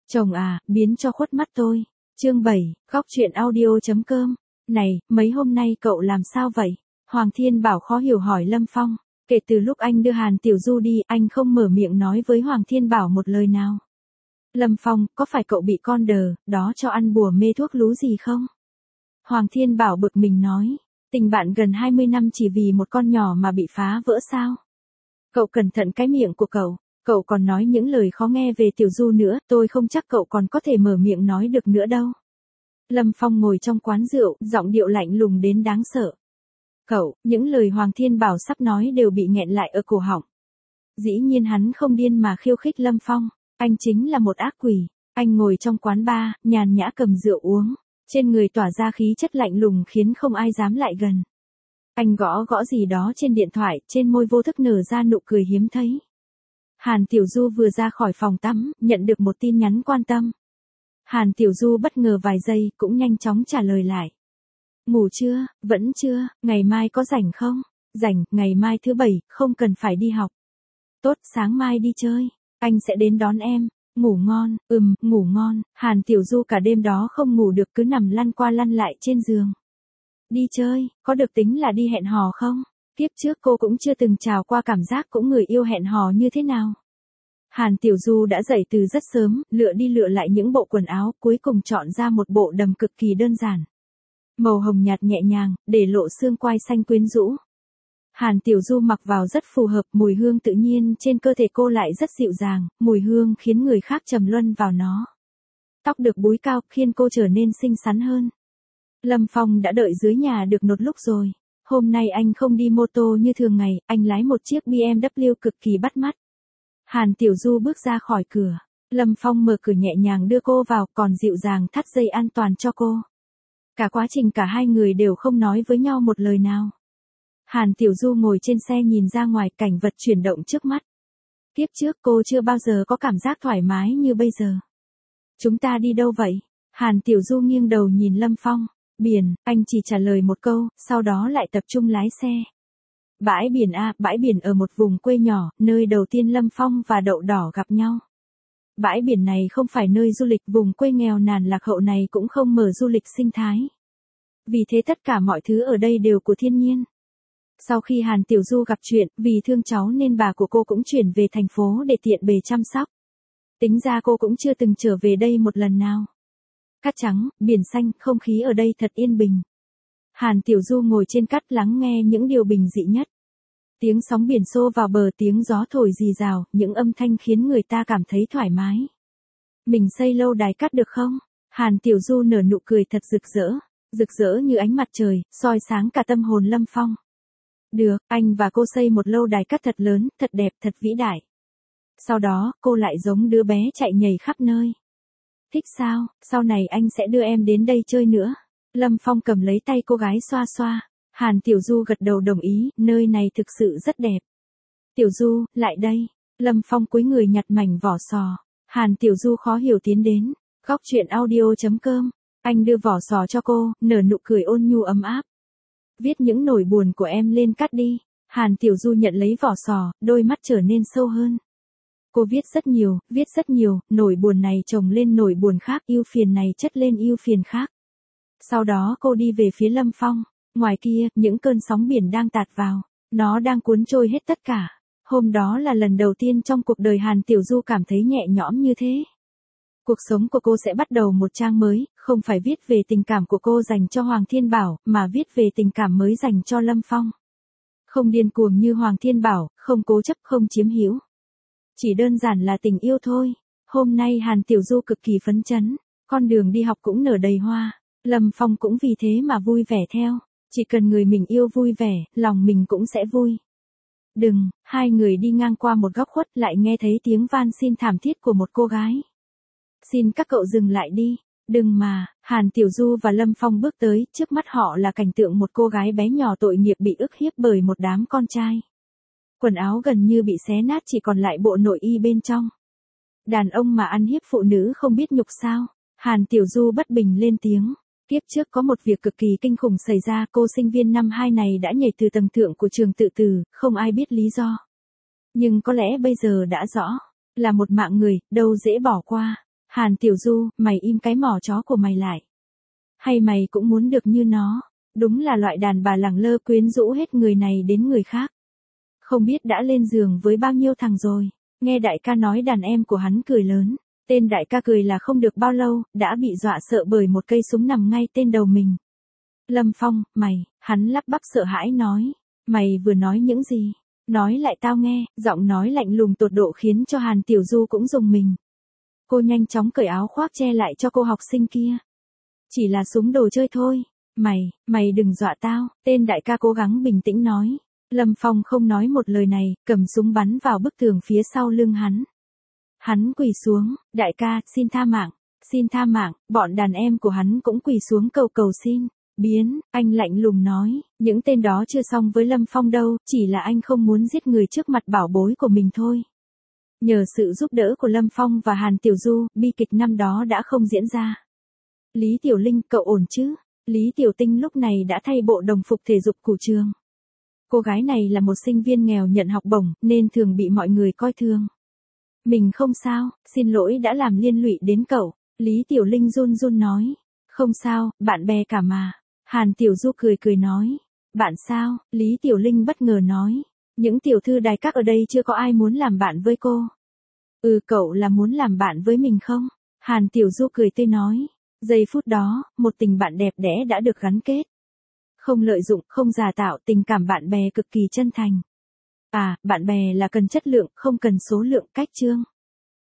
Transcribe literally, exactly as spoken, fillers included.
Chồng à, biến cho khuất mắt tôi. Chương bảy, góc chuyện audio.com. Này, mấy hôm nay cậu làm sao vậy? Hoàng Thiên Bảo khó hiểu hỏi Lâm Phong. Kể từ lúc anh đưa Hàn Tiểu Du đi, anh không mở miệng nói với Hoàng Thiên Bảo một lời nào. Lâm Phong, có phải cậu bị con đờ, đó cho ăn bùa mê thuốc lú gì không? Hoàng Thiên Bảo bực mình nói. Tình bạn gần hai mươi năm chỉ vì một con nhỏ mà bị phá vỡ sao? Cậu cẩn thận cái miệng của cậu. Cậu còn nói những lời khó nghe về Tiểu Du nữa, tôi không chắc cậu còn có thể mở miệng nói được nữa đâu. Lâm Phong ngồi trong quán rượu, giọng điệu lạnh lùng đến đáng sợ. Cậu, những lời Hoàng Thiên Bảo sắp nói đều bị nghẹn lại ở cổ họng. Dĩ nhiên hắn không điên mà khiêu khích Lâm Phong, anh chính là một ác quỷ. Anh ngồi trong quán bar, nhàn nhã cầm rượu uống, trên người tỏa ra khí chất lạnh lùng khiến không ai dám lại gần. Anh gõ gõ gì đó trên điện thoại, trên môi vô thức nở ra nụ cười hiếm thấy. Hàn Tiểu Du vừa ra khỏi phòng tắm, nhận được một tin nhắn quan tâm. Hàn Tiểu Du bất ngờ vài giây, cũng nhanh chóng trả lời lại. Ngủ chưa, vẫn chưa, ngày mai có rảnh không? Rảnh, ngày mai thứ bảy, không cần phải đi học. Tốt, sáng mai đi chơi, anh sẽ đến đón em. Ngủ ngon, ừm, ngủ ngon. Hàn Tiểu Du cả đêm đó không ngủ được, cứ nằm lăn qua lăn lại trên giường. Đi chơi, có được tính là đi hẹn hò không? Tiếp trước cô cũng chưa từng trào qua cảm giác cũng người yêu hẹn hò như thế nào. Hàn Tiểu Du đã dậy từ rất sớm, lựa đi lựa lại những bộ quần áo, cuối cùng chọn ra một bộ đầm cực kỳ đơn giản. Màu hồng nhạt nhẹ nhàng, để lộ xương quai xanh quyến rũ. Hàn Tiểu Du mặc vào rất phù hợp, mùi hương tự nhiên trên cơ thể cô lại rất dịu dàng, mùi hương khiến người khác trầm luân vào nó. Tóc được búi cao, khiến cô trở nên xinh xắn hơn. Lâm Phong đã đợi dưới nhà được một lúc rồi. Hôm nay anh không đi mô tô như thường ngày, anh lái một chiếc bê em vê cực kỳ bắt mắt. Hàn Tiểu Du bước ra khỏi cửa. Lâm Phong mở cửa nhẹ nhàng đưa cô vào, còn dịu dàng thắt dây an toàn cho cô. Cả quá trình cả hai người đều không nói với nhau một lời nào. Hàn Tiểu Du ngồi trên xe nhìn ra ngoài cảnh vật chuyển động trước mắt. Tiếp trước cô chưa bao giờ có cảm giác thoải mái như bây giờ. Chúng ta đi đâu vậy? Hàn Tiểu Du nghiêng đầu nhìn Lâm Phong. Biển, anh chỉ trả lời một câu, sau đó lại tập trung lái xe. Bãi biển A, bãi biển ở một vùng quê nhỏ, nơi đầu tiên Lâm Phong và Đậu Đỏ gặp nhau. Bãi biển này không phải nơi du lịch, vùng quê nghèo nàn lạc hậu này cũng không mở du lịch sinh thái. Vì thế tất cả mọi thứ ở đây đều của thiên nhiên. Sau khi Hàn Tiểu Du gặp chuyện, vì thương cháu nên bà của cô cũng chuyển về thành phố để tiện bề chăm sóc. Tính ra cô cũng chưa từng trở về đây một lần nào. Cát trắng, biển xanh, không khí ở đây thật yên bình. Hàn Tiểu Du ngồi trên cát lắng nghe những điều bình dị nhất. Tiếng sóng biển xô vào bờ, tiếng gió thổi rì rào, những âm thanh khiến người ta cảm thấy thoải mái. Mình xây lâu đài cát được không? Hàn Tiểu Du nở nụ cười thật rực rỡ, rực rỡ như ánh mặt trời, soi sáng cả tâm hồn Lâm Phong. Được, anh và cô xây một lâu đài cát thật lớn, thật đẹp, thật vĩ đại. Sau đó, cô lại giống đứa bé chạy nhảy khắp nơi. Thích sao, sau này anh sẽ đưa em đến đây chơi nữa. Lâm Phong cầm lấy tay cô gái xoa xoa. Hàn Tiểu Du gật đầu đồng ý, nơi này thực sự rất đẹp. Tiểu Du, lại đây. Lâm Phong cúi người nhặt mảnh vỏ sò. Hàn Tiểu Du khó hiểu tiến đến. Góc chuyện audio.com. Anh đưa vỏ sò cho cô, nở nụ cười ôn nhu ấm áp. Viết những nỗi buồn của em lên cát đi. Hàn Tiểu Du nhận lấy vỏ sò, đôi mắt trở nên sâu hơn. Cô viết rất nhiều, viết rất nhiều, nỗi buồn này chồng lên nỗi buồn khác, ưu phiền này chất lên ưu phiền khác. Sau đó cô đi về phía Lâm Phong. Ngoài kia, những cơn sóng biển đang tạt vào. Nó đang cuốn trôi hết tất cả. Hôm đó là lần đầu tiên trong cuộc đời Hàn Tiểu Du cảm thấy nhẹ nhõm như thế. Cuộc sống của cô sẽ bắt đầu một trang mới, không phải viết về tình cảm của cô dành cho Hoàng Thiên Bảo, mà viết về tình cảm mới dành cho Lâm Phong. Không điên cuồng như Hoàng Thiên Bảo, không cố chấp, không chiếm hữu. Chỉ đơn giản là tình yêu thôi. Hôm nay Hàn Tiểu Du cực kỳ phấn chấn, con đường đi học cũng nở đầy hoa. Lâm Phong cũng vì thế mà vui vẻ theo. Chỉ cần người mình yêu vui vẻ, lòng mình cũng sẽ vui. Đừng, hai người đi ngang qua một góc khuất lại nghe thấy tiếng van xin thảm thiết của một cô gái. Xin các cậu dừng lại đi. Đừng mà, Hàn Tiểu Du và Lâm Phong bước tới, trước mắt họ là cảnh tượng một cô gái bé nhỏ tội nghiệp bị ức hiếp bởi một đám con trai. Quần áo gần như bị xé nát, chỉ còn lại bộ nội y bên trong. Đàn ông mà ăn hiếp phụ nữ không biết nhục sao? Hàn Tiểu Du bất bình lên tiếng. Tiếp trước có một việc cực kỳ kinh khủng xảy ra, cô sinh viên năm hai này đã nhảy từ tầng thượng của trường tự tử, không ai biết lý do. Nhưng có lẽ bây giờ đã rõ, là một mạng người, đâu dễ bỏ qua. Hàn Tiểu Du, mày im cái mỏ chó của mày lại. Hay mày cũng muốn được như nó, đúng là loại đàn bà lẳng lơ quyến rũ hết người này đến người khác. Không biết đã lên giường với bao nhiêu thằng rồi, nghe đại ca nói đàn em của hắn cười lớn. Tên đại ca cười là không được bao lâu, đã bị dọa sợ bởi một cây súng nằm ngay tên đầu mình. Lâm Phong, mày, hắn lắp bắp sợ hãi nói. Mày vừa nói những gì? Nói lại tao nghe, giọng nói lạnh lùng tột độ khiến cho Hàn Tiểu Du cũng rùng mình. Cô nhanh chóng cởi áo khoác che lại cho cô học sinh kia. Chỉ là súng đồ chơi thôi. Mày, mày đừng dọa tao, tên đại ca cố gắng bình tĩnh nói. Lâm Phong không nói một lời này, cầm súng bắn vào bức tường phía sau lưng hắn. Hắn quỳ xuống, đại ca, xin tha mạng, xin tha mạng, bọn đàn em của hắn cũng quỳ xuống cầu cầu xin. Biến, anh lạnh lùng nói, những tên đó chưa xong với Lâm Phong đâu, chỉ là anh không muốn giết người trước mặt bảo bối của mình thôi. Nhờ sự giúp đỡ của Lâm Phong và Hàn Tiểu Du, bi kịch năm đó đã không diễn ra. Lý Tiểu Linh, cậu ổn chứ? Lý Tiểu Tinh lúc này đã thay bộ đồng phục thể dục của trường. Cô gái này là một sinh viên nghèo nhận học bổng, nên thường bị mọi người coi thường. Mình không sao, xin lỗi đã làm liên lụy đến cậu. Lý Tiểu Linh run run nói. Không sao, bạn bè cả mà. Hàn Tiểu Du cười cười nói. Bạn sao? Lý Tiểu Linh bất ngờ nói. Những tiểu thư đài các ở đây chưa có ai muốn làm bạn với cô. Ừ, cậu là muốn làm bạn với mình không? Hàn Tiểu Du cười tươi nói. Giây phút đó, một tình bạn đẹp đẽ đã được gắn kết. Không lợi dụng, không giả tạo, tình cảm bạn bè cực kỳ chân thành. À, bạn bè là cần chất lượng, không cần số lượng, cách chương.